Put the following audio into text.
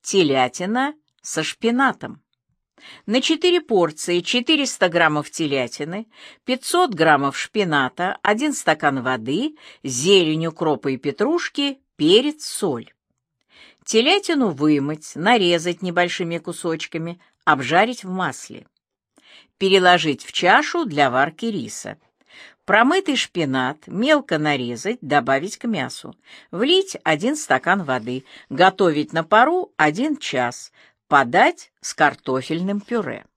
Телятина со шпинатом. На 4 порции 400 граммов телятины, 500 граммов шпината, 1 стакан воды, зелень укропа и петрушки, перец, соль. Телятину вымыть, нарезать небольшими кусочками, обжарить в масле. Переложить в чашу для варки риса. Промытый шпинат мелко нарезать, добавить к мясу. Влить 1 стакан воды. Готовить на пару 1 час. Подать с картофельным пюре.